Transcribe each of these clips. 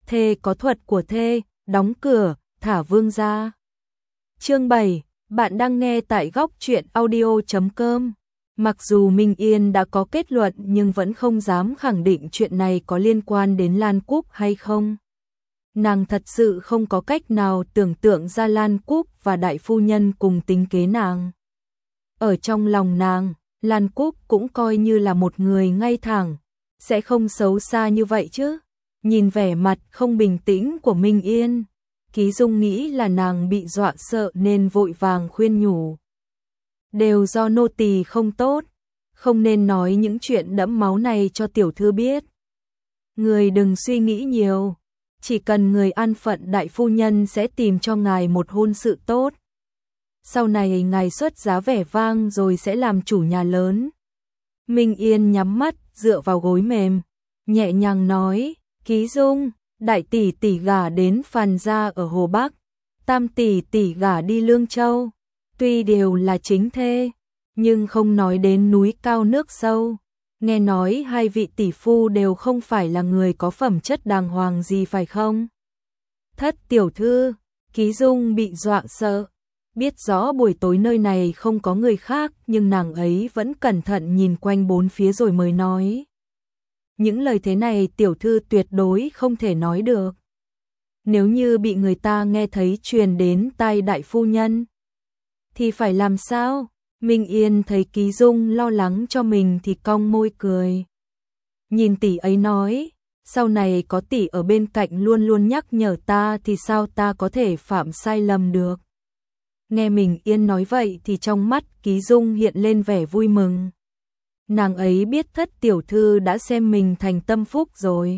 thê có thuật của thê, đóng cửa, thả vương ra. Chương 7, bạn đang nghe tại góc truyện audio.com. Mặc dù Minh Yên đã có kết luận nhưng vẫn không dám khẳng định chuyện này có liên quan đến Lan Cúc hay không. Nàng thật sự không có cách nào tưởng tượng ra Lan Cúc và đại phu nhân cùng tính kế nàng. Ở trong lòng nàng, Lan Cúc cũng coi như là một người ngay thẳng, sẽ không xấu xa như vậy chứ. Nhìn vẻ mặt không bình tĩnh của Minh Yên, Ký Dung nghĩ là nàng bị dọa sợ nên vội vàng khuyên nhủ. Đều do nô tỳ không tốt, không nên nói những chuyện đẫm máu này cho tiểu thư biết. Người đừng suy nghĩ nhiều, chỉ cần người an phận đại phu nhân sẽ tìm cho ngài một hôn sự tốt. Sau này ngài xuất giá vẻ vang rồi sẽ làm chủ nhà lớn. Minh Yên nhắm mắt, dựa vào gối mềm, nhẹ nhàng nói, Ký Dung, đại tỷ tỷ gả đến Phàn gia ở Hồ Bắc, tam tỷ tỷ gả đi Lương Châu, tuy đều là chính thê, nhưng không nói đến núi cao nước sâu. Nghe nói hai vị tỷ phu đều không phải là người có phẩm chất đàng hoàng gì phải không? Thất tiểu thư, Ký Dung bị dọa sợ, biết rõ buổi tối nơi này không có người khác nhưng nàng ấy vẫn cẩn thận nhìn quanh bốn phía rồi mới nói. Những lời thế này tiểu thư tuyệt đối không thể nói được. Nếu như bị người ta nghe thấy truyền đến tai đại phu nhân, thì phải làm sao? Minh Yên thấy Ký Dung lo lắng cho mình thì cong môi cười. Nhìn tỷ ấy nói, sau này có tỷ ở bên cạnh luôn luôn nhắc nhở ta thì sao ta có thể phạm sai lầm được. Nghe Minh Yên nói vậy thì trong mắt Ký Dung hiện lên vẻ vui mừng. Nàng ấy biết thất tiểu thư đã xem mình thành tâm phúc rồi.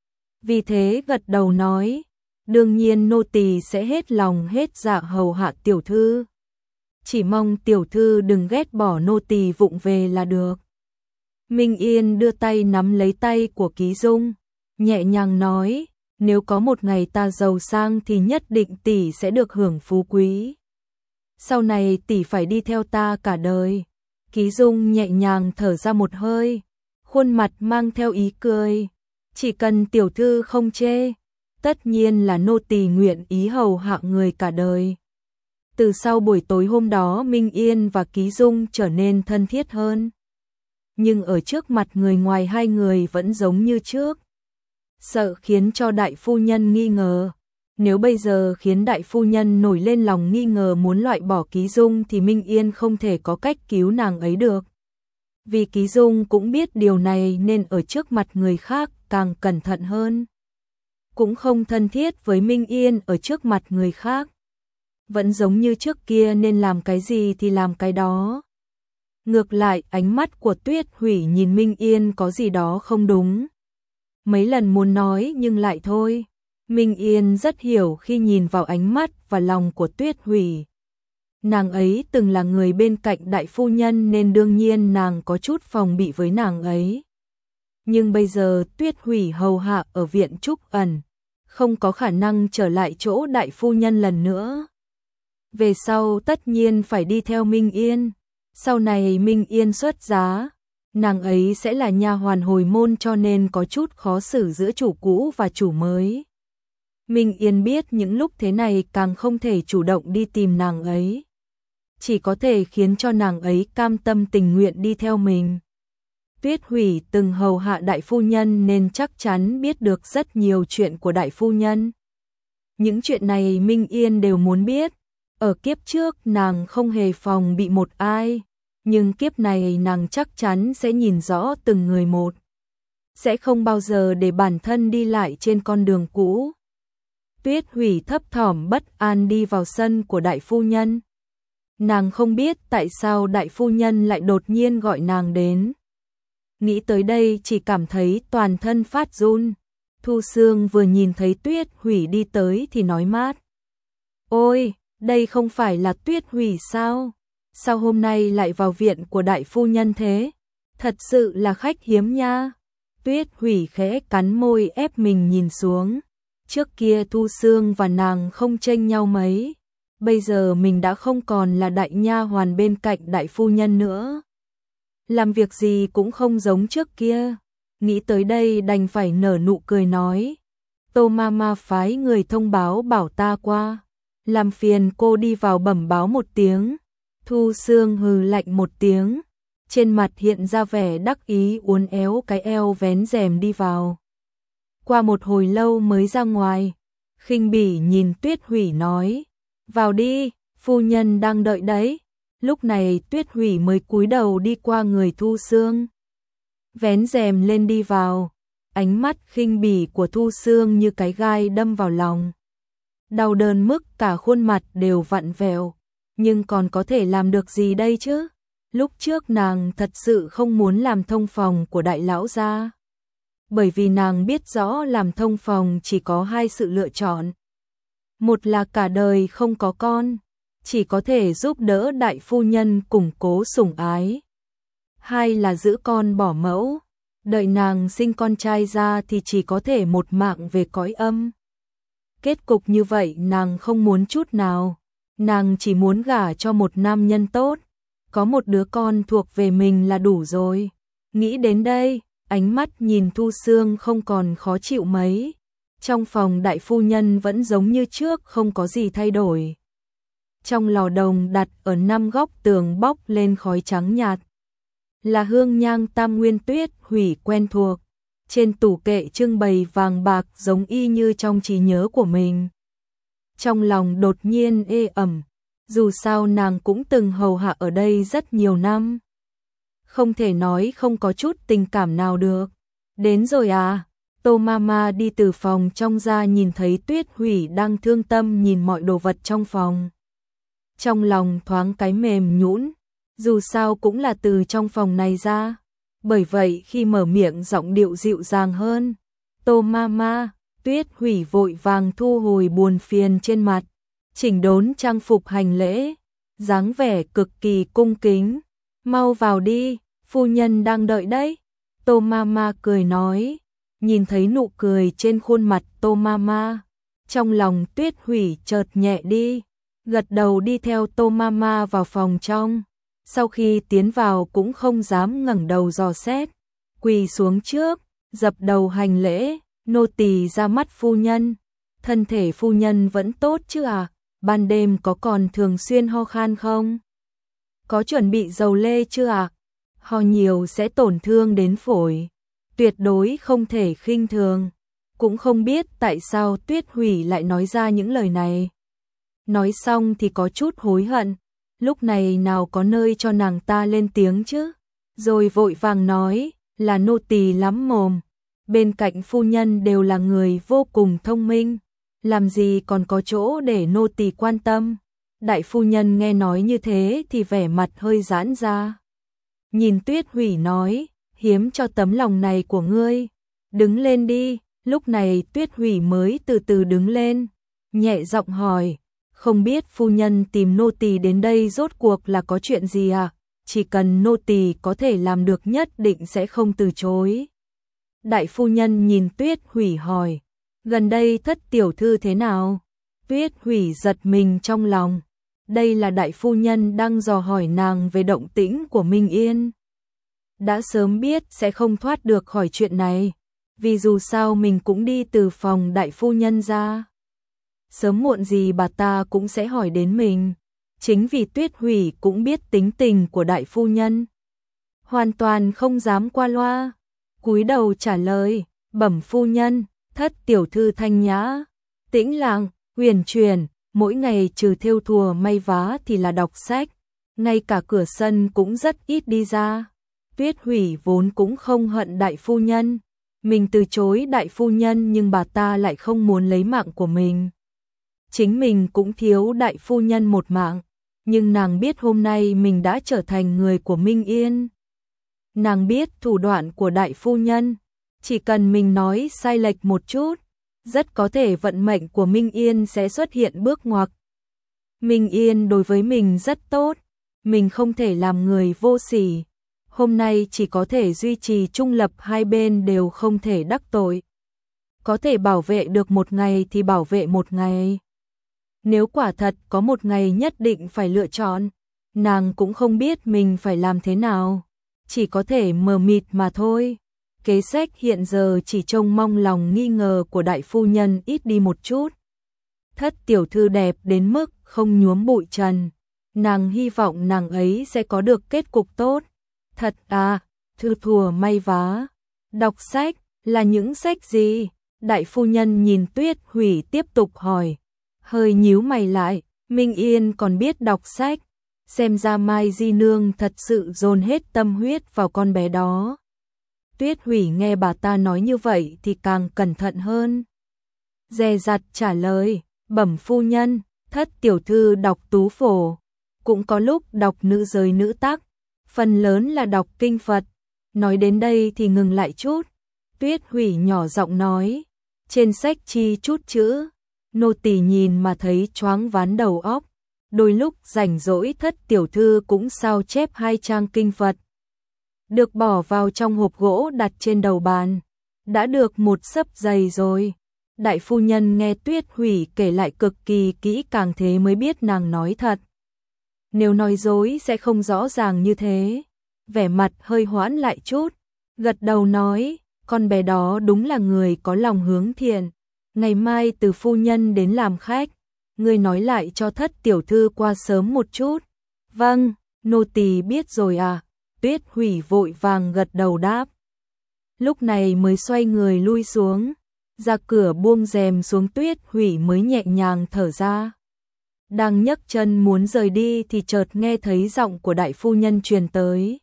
Vì thế gật đầu nói, đương nhiên nô tỳ sẽ hết lòng hết dạ hầu hạ tiểu thư. Chỉ mong tiểu thư đừng ghét bỏ nô tỳ vụng về là được. Minh Yên đưa tay nắm lấy tay của Ký Dung, nhẹ nhàng nói, nếu có một ngày ta giàu sang thì nhất định tỷ sẽ được hưởng phú quý. Sau này tỷ phải đi theo ta cả đời. Ký Dung nhẹ nhàng thở ra một hơi, khuôn mặt mang theo ý cười. Chỉ cần tiểu thư không chê, tất nhiên là nô tỳ nguyện ý hầu hạ người cả đời. Từ sau buổi tối hôm đó Minh Yên và Ký Dung trở nên thân thiết hơn. Nhưng ở trước mặt người ngoài hai người vẫn giống như trước. Sợ khiến cho đại phu nhân nghi ngờ. Nếu bây giờ khiến đại phu nhân nổi lên lòng nghi ngờ muốn loại bỏ Ký Dung thì Minh Yên không thể có cách cứu nàng ấy được. Vì Ký Dung cũng biết điều này nên ở trước mặt người khác càng cẩn thận hơn. Cũng không thân thiết với Minh Yên ở trước mặt người khác. Vẫn giống như trước kia nên làm cái gì thì làm cái đó. Ngược lại ánh mắt của Tuyết Hủy nhìn Minh Yên có gì đó không đúng. Mấy lần muốn nói nhưng lại thôi. Minh Yên rất hiểu khi nhìn vào ánh mắt và lòng của Tuyết Hủy. Nàng ấy từng là người bên cạnh đại phu nhân nên đương nhiên nàng có chút phòng bị với nàng ấy. Nhưng bây giờ Tuyết Hủy hầu hạ ở viện Trúc Ẩn, không có khả năng trở lại chỗ đại phu nhân lần nữa. Về sau tất nhiên phải đi theo Minh Yên. Sau này Minh Yên xuất giá, nàng ấy sẽ là nha hoàn hồi môn cho nên có chút khó xử giữa chủ cũ và chủ mới. Minh Yên biết những lúc thế này càng không thể chủ động đi tìm nàng ấy. Chỉ có thể khiến cho nàng ấy cam tâm tình nguyện đi theo mình. Tuyết Hủy từng hầu hạ đại phu nhân nên chắc chắn biết được rất nhiều chuyện của đại phu nhân. Những chuyện này Minh Yên đều muốn biết. Ở kiếp trước nàng không hề phòng bị một ai, nhưng kiếp này nàng chắc chắn sẽ nhìn rõ từng người một. Sẽ không bao giờ để bản thân đi lại trên con đường cũ. Tuyết Hủy thấp thỏm bất an đi vào sân của đại phu nhân. Nàng không biết tại sao đại phu nhân lại đột nhiên gọi nàng đến. Nghĩ tới đây chỉ cảm thấy toàn thân phát run. Thu Sương vừa nhìn thấy Tuyết Hủy đi tới thì nói mát. Ôi, đây không phải là Tuyết Hủy sao? Sao hôm nay lại vào viện của đại phu nhân thế? Thật sự là khách hiếm nha. Tuyết Hủy khẽ cắn môi ép mình nhìn xuống. Trước kia Thu Sương và nàng không chênh nhau mấy. Bây giờ mình đã không còn là đại nha hoàn bên cạnh đại phu nhân nữa. Làm việc gì cũng không giống trước kia. Nghĩ tới đây đành phải nở nụ cười nói. Tô Mama phái người thông báo bảo ta qua. Làm phiền cô đi vào bẩm báo một tiếng. Thu Sương hừ lạnh một tiếng, trên mặt hiện ra vẻ đắc ý uốn éo cái eo vén rèm đi vào. Qua một hồi lâu mới ra ngoài, khinh bỉ nhìn Tuyết Hủy nói, vào đi, phu nhân đang đợi đấy. Lúc này Tuyết Hủy mới cúi đầu đi qua người Thu Sương, vén rèm lên đi vào. Ánh mắt khinh bỉ của Thu Sương như cái gai đâm vào lòng. Đau đớn mức cả khuôn mặt đều vặn vẹo, nhưng còn có thể làm được gì đây chứ? Lúc trước nàng thật sự không muốn làm thông phòng của đại lão gia, bởi vì nàng biết rõ làm thông phòng chỉ có hai sự lựa chọn. Một là cả đời không có con, chỉ có thể giúp đỡ đại phu nhân củng cố sủng ái. Hai là giữ con bỏ mẫu, đợi nàng sinh con trai ra thì chỉ có thể một mạng về cõi âm. Kết cục như vậy nàng không muốn chút nào, nàng chỉ muốn gả cho một nam nhân tốt, có một đứa con thuộc về mình là đủ rồi. Nghĩ đến đây, ánh mắt nhìn Thu Sương không còn khó chịu mấy. Trong phòng đại phu nhân vẫn giống như trước, không có gì thay đổi. Trong lò đồng đặt ở 5 góc tường bốc lên khói trắng nhạt, là hương nhang Tam Nguyên Tuyết Hủy quen thuộc. Trên tủ kệ trưng bày vàng bạc giống y như trong trí nhớ của mình. Trong lòng đột nhiên ê ẩm, dù sao nàng cũng từng hầu hạ ở đây rất nhiều năm. Không thể nói không có chút tình cảm nào được. Đến rồi à? Tô Mama đi từ phòng trong ra nhìn thấy Tuyết Hủy đang thương tâm nhìn mọi đồ vật trong phòng. Trong lòng thoáng cái mềm nhũn, dù sao cũng là từ trong phòng này ra. Bởi vậy khi mở miệng giọng điệu dịu dàng hơn. Tô Mama, Tuyết Hủy vội vàng thu hồi buồn phiền trên mặt, chỉnh đốn trang phục hành lễ, dáng vẻ cực kỳ cung kính. Mau vào đi, phu nhân đang đợi đấy. Tô Mama cười nói, nhìn thấy nụ cười trên khuôn mặt Tô Mama, trong lòng Tuyết Hủy chợt nhẹ đi, gật đầu đi theo Tô Mama vào phòng trong. Sau khi tiến vào cũng không dám ngẩng đầu dò xét, quỳ xuống trước, dập đầu hành lễ, nô tỳ ra mắt phu nhân. Thân thể phu nhân vẫn tốt chứ à? Ban đêm có còn thường xuyên ho khan không? Có chuẩn bị dầu lê chưa à? Ho nhiều sẽ tổn thương đến phổi, tuyệt đối không thể khinh thường. Cũng không biết tại sao Tuyết Hủy lại nói ra những lời này. Nói xong thì có chút hối hận. Lúc này nào có nơi cho nàng ta lên tiếng chứ. Rồi vội vàng nói là nô tỳ lắm mồm. Bên cạnh phu nhân đều là người vô cùng thông minh, làm gì còn có chỗ để nô tỳ quan tâm. Đại phu nhân nghe nói như thế thì vẻ mặt hơi giãn ra. Nhìn Tuyết Hủy nói, hiếm cho tấm lòng này của ngươi. Đứng lên đi. Lúc này Tuyết Hủy mới từ từ đứng lên, nhẹ giọng hỏi, không biết phu nhân tìm nô tỳ đến đây rốt cuộc là có chuyện gì à? Chỉ cần nô tỳ có thể làm được nhất định sẽ không từ chối. Đại phu nhân nhìn Tuyết Hủy hỏi, gần đây thất tiểu thư thế nào? Tuyết Hủy giật mình trong lòng. Đây là đại phu nhân đang dò hỏi nàng về động tĩnh của Minh Yên. Đã sớm biết sẽ không thoát được khỏi chuyện này, vì dù sao mình cũng đi từ phòng đại phu nhân ra. Sớm muộn gì bà ta cũng sẽ hỏi đến mình. Chính vì Tuyết Hủy cũng biết tính tình của đại phu nhân, hoàn toàn không dám qua loa, cúi đầu trả lời, bẩm phu nhân, thất tiểu thư thanh nhã, tĩnh lặng, huyền chuyển, mỗi ngày trừ thêu thùa may vá thì là đọc sách, ngay cả cửa sân cũng rất ít đi ra. Tuyết Hủy vốn cũng không hận đại phu nhân, mình từ chối đại phu nhân nhưng bà ta lại không muốn lấy mạng của mình. Chính mình cũng thiếu đại phu nhân một mạng, nhưng nàng biết hôm nay mình đã trở thành người của Minh Yên. Nàng biết thủ đoạn của đại phu nhân, chỉ cần mình nói sai lệch một chút, rất có thể vận mệnh của Minh Yên sẽ xuất hiện bước ngoặt. Minh Yên đối với mình rất tốt, mình không thể làm người vô sỉ. Hôm nay chỉ có thể duy trì trung lập, hai bên đều không thể đắc tội. Có thể bảo vệ được một ngày thì bảo vệ một ngày. Nếu quả thật có một ngày nhất định phải lựa chọn, nàng cũng không biết mình phải làm thế nào, chỉ có thể mờ mịt mà thôi. kế sách hiện giờ chỉ trông mong lòng nghi ngờ của đại phu nhân ít đi một chút. Thất tiểu thư đẹp đến mức không nhuốm bụi trần, nàng hy vọng nàng ấy sẽ có được kết cục tốt. Thật à, thư thùa may vá. Đọc sách, là những sách gì? Đại phu nhân nhìn Tuyết Hủy tiếp tục hỏi, hơi nhíu mày lại, Minh Yên còn biết đọc sách, xem ra Mai Di Nương thật sự dồn hết tâm huyết vào con bé đó. Tuyết Hủy nghe bà ta nói như vậy thì càng cẩn thận hơn. Dè dặt trả lời, bẩm phu nhân, thất tiểu thư đọc tú phổ, cũng có lúc đọc nữ giới nữ tắc, phần lớn là đọc kinh Phật. Nói đến đây thì ngừng lại chút. Tuyết Hủy nhỏ giọng nói, trên sách chi chút chữ, nô tỳ nhìn mà thấy choáng váng đầu óc. Đôi lúc rảnh rỗi thất tiểu thư cũng sao chép 2 trang kinh Phật, được bỏ vào trong hộp gỗ đặt trên đầu bàn, đã được một xấp dày rồi. Đại phu nhân nghe Tuyết Hủy kể lại cực kỳ kỹ càng thế mới biết nàng nói thật. Nếu nói dối sẽ không rõ ràng như thế. Vẻ mặt hơi hoãn lại chút, gật đầu nói, con bé đó đúng là người có lòng hướng thiện. Ngày mai từ phu nhân đến làm khách, ngươi nói lại cho thất tiểu thư qua sớm một chút. Vâng, nô tỳ biết rồi à. Tuyết Hủy vội vàng gật đầu đáp. Lúc này mới xoay người lui xuống, ra cửa buông rèm xuống. Tuyết Hủy mới nhẹ nhàng thở ra. Đang nhấc chân muốn rời đi thì chợt nghe thấy giọng của đại phu nhân truyền tới.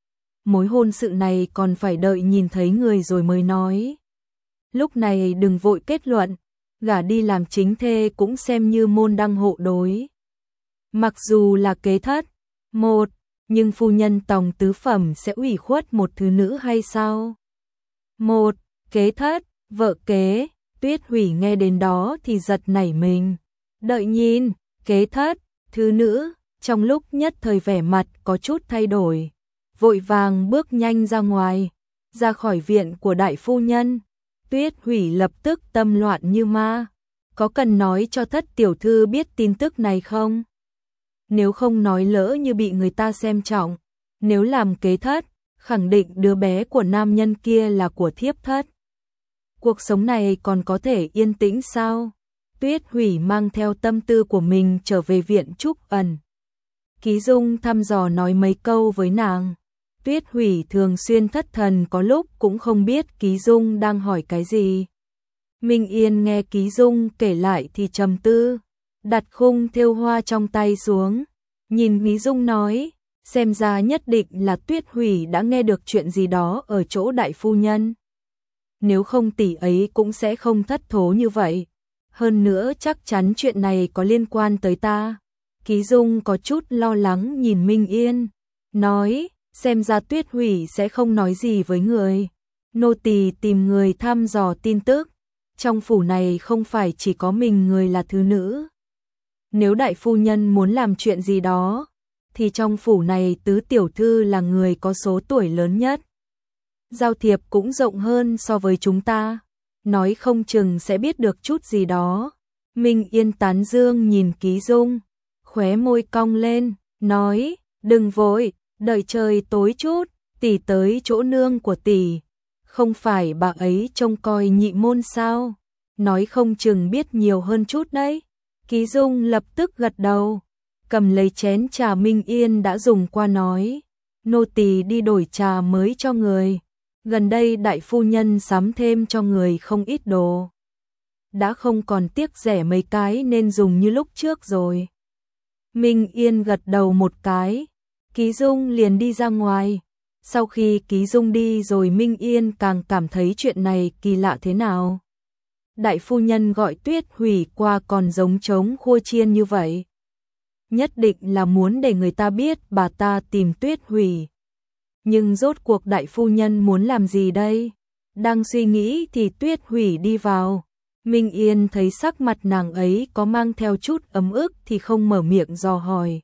Mối hôn sự này còn phải đợi nhìn thấy người rồi mới nói. Lúc này đừng vội kết luận, gả đi làm chính thê cũng xem như môn đăng hộ đối. Mặc dù là kế thất, một, nhưng phu nhân tòng tứ phẩm sẽ ủy khuất một thứ nữ hay sao? Một, kế thất, vợ kế. Tuyết Hủy nghe đến đó thì giật nảy mình. Đợi nhìn, kế thất, thứ nữ, trong lúc nhất thời vẻ mặt có chút thay đổi. Vội vàng bước nhanh ra ngoài, ra khỏi viện của đại phu nhân. Tuyết Hủy lập tức tâm loạn như ma. Có cần nói cho thất tiểu thư biết tin tức này không? Nếu không nói lỡ như bị người ta xem trọng. Nếu làm kế thất, khẳng định đứa bé của nam nhân kia là của thiếp thất. Cuộc sống này còn có thể yên tĩnh sao? Tuyết Hủy mang theo tâm tư của mình trở về viện Trúc Ẩn. Ký Dung thăm dò nói mấy câu với nàng. Tuyết Hủy thường xuyên thất thần, có lúc cũng không biết Ký Dung đang hỏi cái gì. Minh Yên nghe Ký Dung kể lại thì trầm tư, đặt khung thêu hoa trong tay xuống, nhìn Ký Dung nói, xem ra nhất định là Tuyết Hủy đã nghe được chuyện gì đó ở chỗ đại phu nhân. Nếu không tỷ ấy cũng sẽ không thất thố như vậy. Hơn nữa chắc chắn chuyện này có liên quan tới ta. Ký Dung có chút lo lắng nhìn Minh Yên, nói, xem ra Tuyết Hủy sẽ không nói gì với người. Nô tỳ tìm người thăm dò tin tức. Trong phủ này không phải chỉ có mình người là thứ nữ. Nếu đại phu nhân muốn làm chuyện gì đó, thì trong phủ này tứ tiểu thư là người có số tuổi lớn nhất. Giao thiệp cũng rộng hơn so với chúng ta. Nói không chừng sẽ biết được chút gì đó. Minh Yên tán dương nhìn Ký Dung, khóe môi cong lên, nói, đừng vội, đợi trời tối chút, tỷ tới chỗ nương của tỷ. Không phải bà ấy trông coi nhị môn sao? Nói không chừng biết nhiều hơn chút đấy. Ký Dung lập tức gật đầu, cầm lấy chén trà Minh Yên đã dùng qua nói, nô tỳ đi đổi trà mới cho người. Gần đây đại phu nhân sắm thêm cho người không ít đồ. Đã không còn tiếc rẻ mấy cái nên dùng như lúc trước rồi. Minh Yên gật đầu một cái, Ký Dung liền đi ra ngoài. Sau khi Ký Dung đi rồi Minh Yên càng cảm thấy chuyện này kỳ lạ thế nào. Đại phu nhân gọi Tuyết Hủy qua còn giống trống khua chiên như vậy. Nhất định là muốn để người ta biết bà ta tìm Tuyết Hủy. Nhưng rốt cuộc đại phu nhân muốn làm gì đây? Đang suy nghĩ thì Tuyết Hủy đi vào. Minh Yên thấy sắc mặt nàng ấy có mang theo chút ấm ức thì không mở miệng dò hỏi.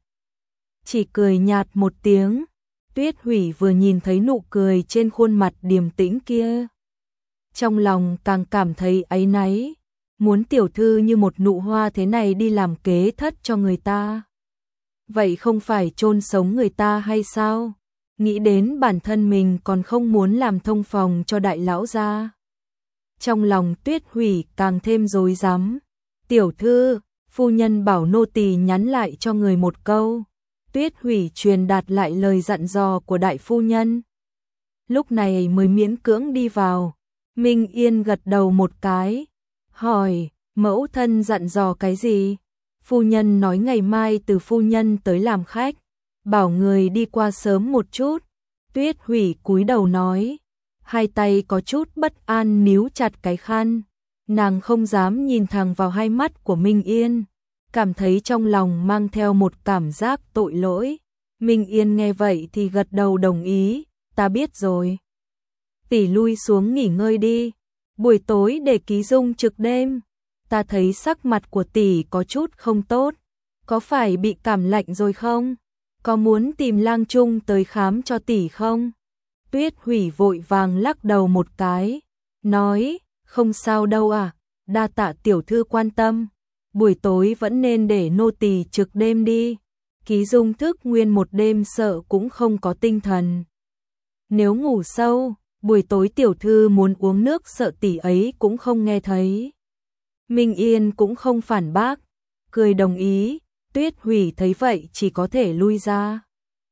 Chỉ cười nhạt một tiếng. Tuyết Hủy vừa nhìn thấy nụ cười trên khuôn mặt điềm tĩnh kia, trong lòng càng cảm thấy áy náy. Muốn tiểu thư như một nụ hoa thế này đi làm kế thất cho người ta, vậy không phải chôn sống người ta hay sao? nghĩ đến bản thân mình còn không muốn làm thông phòng cho đại lão gia. Trong lòng Tuyết Hủy càng thêm rối rắm. Tiểu thư, phu nhân bảo nô tỳ nhắn lại cho người một câu. Tuyết Hủy truyền đạt lại lời dặn dò của đại phu nhân. Lúc này mới miễn cưỡng đi vào. Minh Yên gật đầu một cái, hỏi, mẫu thân dặn dò cái gì? Phu nhân nói ngày mai từ phu nhân tới làm khách, bảo người đi qua sớm một chút. Tuyết Hủy cúi đầu nói, hai tay có chút bất an níu chặt cái khăn. Nàng không dám nhìn thẳng vào hai mắt của Minh Yên, cảm thấy trong lòng mang theo một cảm giác tội lỗi. Minh Yên nghe vậy thì gật đầu đồng ý, ta biết rồi. Tỷ lui xuống nghỉ ngơi đi, buổi tối để Ký Dung trực đêm. Ta thấy sắc mặt của tỷ có chút không tốt, có phải bị cảm lạnh rồi không? Có muốn tìm lang trung tới khám cho tỷ không? Tuyết Hủy vội vàng lắc đầu một cái, nói, không sao đâu à, đa tạ tiểu thư quan tâm, buổi tối vẫn nên để nô tỳ trực đêm đi. Ký Dung thức nguyên một đêm sợ cũng không có tinh thần. Nếu ngủ sâu, buổi tối tiểu thư muốn uống nước sợ tỷ ấy cũng không nghe thấy. Minh Yên cũng không phản bác, cười đồng ý. Tuyết Hủy thấy vậy chỉ có thể lui ra.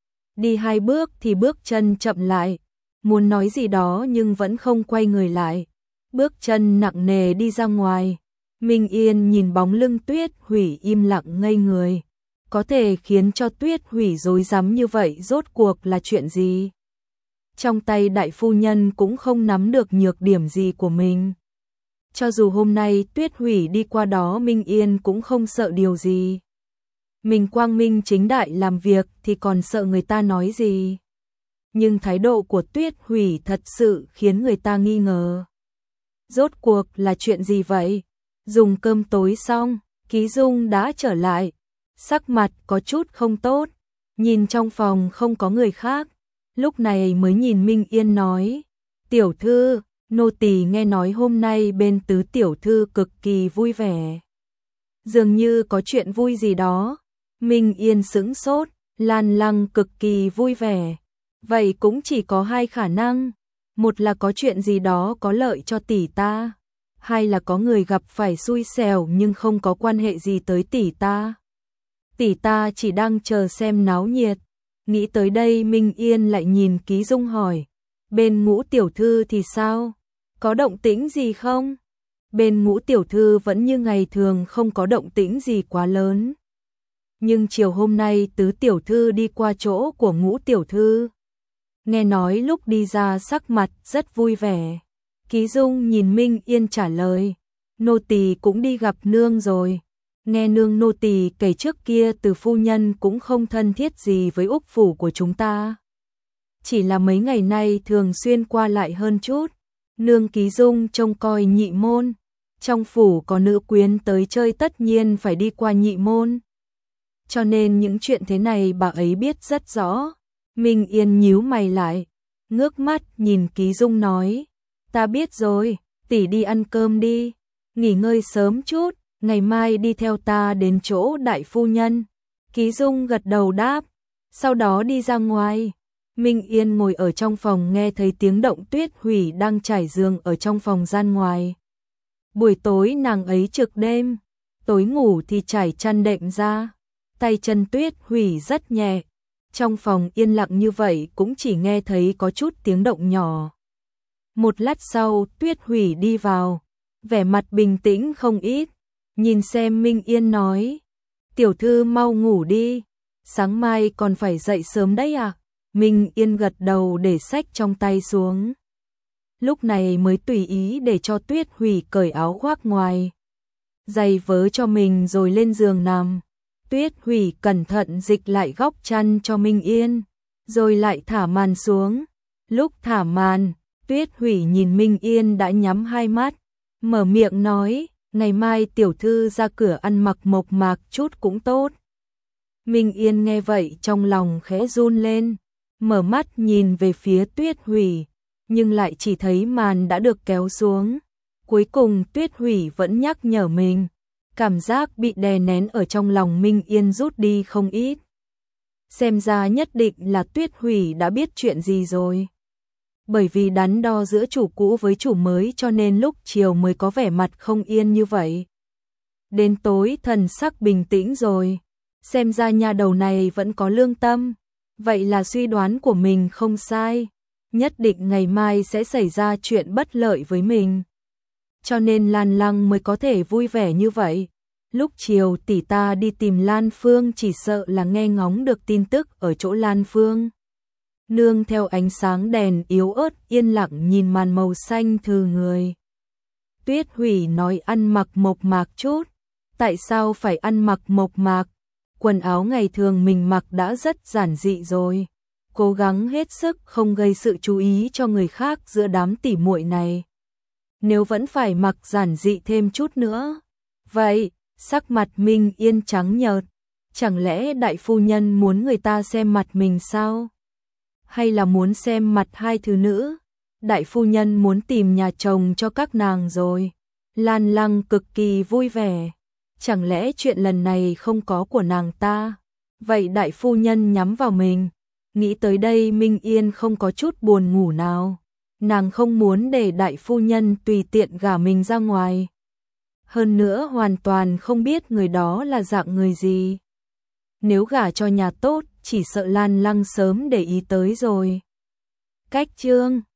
Đi hai bước thì bước chân chậm lại, muốn nói gì đó nhưng vẫn không quay người lại. Bước chân nặng nề đi ra ngoài. Minh Yên nhìn bóng lưng Tuyết Hủy im lặng ngây người. Có thể khiến cho Tuyết Hủy rối rắm như vậy rốt cuộc là chuyện gì? Trong tay đại phu nhân cũng không nắm được nhược điểm gì của mình. Cho dù hôm nay Tuyết Hủy đi qua đó Minh Yên cũng không sợ điều gì. Mình quang minh chính đại làm việc thì còn sợ người ta nói gì. Nhưng thái độ của Tuyết Hủy thật sự khiến người ta nghi ngờ. Rốt cuộc là chuyện gì vậy? Dùng cơm tối xong, Ký Dung đã trở lại. Sắc mặt có chút không tốt, nhìn trong phòng không có người khác. Lúc này mới nhìn Minh Yên nói, tiểu thư, nô tỳ nghe nói hôm nay bên tứ tiểu thư cực kỳ vui vẻ. Dường như có chuyện vui gì đó. Minh Yên sững sốt, Lan Lăng cực kỳ vui vẻ. Vậy cũng chỉ có hai khả năng. Một là có chuyện gì đó có lợi cho tỷ ta. Hai là có người gặp phải xui xẻo nhưng không có quan hệ gì tới tỷ ta. Tỷ ta chỉ đang chờ xem náo nhiệt. Nghĩ tới đây Minh Yên lại nhìn Ký Dung hỏi. Bên Ngũ tiểu thư thì sao? Có động tĩnh gì không? Bên Ngũ tiểu thư vẫn như ngày thường không có động tĩnh gì quá lớn. Nhưng chiều hôm nay tứ tiểu thư đi qua chỗ của Ngũ tiểu thư. Nghe nói lúc đi ra sắc mặt rất vui vẻ. Ký Dung nhìn Minh Yên trả lời. Nô tỳ cũng đi gặp nương rồi. Nghe nương nô tỳ kể trước kia từ phu nhân cũng không thân thiết gì với Úc phủ của chúng ta. Chỉ là mấy ngày nay thường xuyên qua lại hơn chút. Nương Ký Dung trông coi Nhị môn. Trong phủ có nữ quyến tới chơi tất nhiên phải đi qua Nhị môn. Cho nên những chuyện thế này bà ấy biết rất rõ. Minh Yên nhíu mày lại, ngước mắt nhìn Ký Dung nói, ta biết rồi, tỷ đi ăn cơm đi, nghỉ ngơi sớm chút, ngày mai đi theo ta đến chỗ đại phu nhân. Ký Dung gật đầu đáp, sau đó đi ra ngoài. Minh Yên ngồi ở trong phòng nghe thấy tiếng động Tuyết Hủy đang trải giường ở trong phòng gian ngoài. Buổi tối nàng ấy trực đêm, tối ngủ thì trải chăn đệm ra, tay chân Tuyết Hủy rất nhẹ. Trong phòng yên lặng như vậy cũng chỉ nghe thấy có chút tiếng động nhỏ. Một lát sau Tuyết Hủy đi vào, vẻ mặt bình tĩnh không ít, nhìn xem Minh Yên nói, tiểu thư mau ngủ đi, sáng mai còn phải dậy sớm đấy à? Minh Yên gật đầu để xách trong tay xuống. Lúc này mới tùy ý để cho Tuyết Hủy cởi áo khoác ngoài, giày vớ cho mình rồi lên giường nằm. Tuyết Hủy cẩn thận dịch lại góc chăn cho Minh Yên, rồi lại thả màn xuống. Lúc thả màn, Tuyết Hủy nhìn Minh Yên đã nhắm hai mắt, mở miệng nói, ngày mai tiểu thư ra cửa ăn mặc mộc mạc chút cũng tốt. Minh Yên nghe vậy trong lòng khẽ run lên, mở mắt nhìn về phía Tuyết Hủy, nhưng lại chỉ thấy màn đã được kéo xuống. Cuối cùng Tuyết Hủy vẫn nhắc nhở mình. Cảm giác bị đè nén ở trong lòng Minh Yên rút đi không ít. Xem ra nhất định là Tuyết Hủy đã biết chuyện gì rồi. Bởi vì đắn đo giữa chủ cũ với chủ mới cho nên lúc chiều mới có vẻ mặt không yên như vậy. Đến tối thần sắc bình tĩnh rồi. Xem ra nhà đầu này vẫn có lương tâm. Vậy là suy đoán của mình không sai. Nhất định ngày mai sẽ xảy ra chuyện bất lợi với mình. Cho nên Lan Lăng mới có thể vui vẻ như vậy. Lúc chiều tỷ ta đi tìm Lan Phương chỉ sợ là nghe ngóng được tin tức ở chỗ Lan Phương. Nương theo ánh sáng đèn yếu ớt yên lặng nhìn màn màu xanh thư người. Tuyết Hủy nói ăn mặc mộc mạc chút. Tại sao phải ăn mặc mộc mạc? Quần áo ngày thường mình mặc đã rất giản dị rồi. Cố gắng hết sức không gây sự chú ý cho người khác giữa đám tỉ muội này. Nếu vẫn phải mặc giản dị thêm chút nữa. Vậy, sắc mặt Minh Yên trắng nhợt. Chẳng lẽ đại phu nhân muốn người ta xem mặt mình sao? Hay là muốn xem mặt hai thứ nữ? Đại phu nhân muốn tìm nhà chồng cho các nàng rồi. Lan Lăng cực kỳ vui vẻ. Chẳng lẽ chuyện lần này không có của nàng ta? Vậy đại phu nhân nhắm vào mình. Nghĩ tới đây Minh Yên không có chút buồn ngủ nào. Nàng không muốn để đại phu nhân tùy tiện gả mình ra ngoài. Hơn nữa hoàn toàn không biết người đó là dạng người gì. Nếu gả cho nhà tốt, chỉ sợ Lan Lăng sớm để ý tới rồi. Cách chương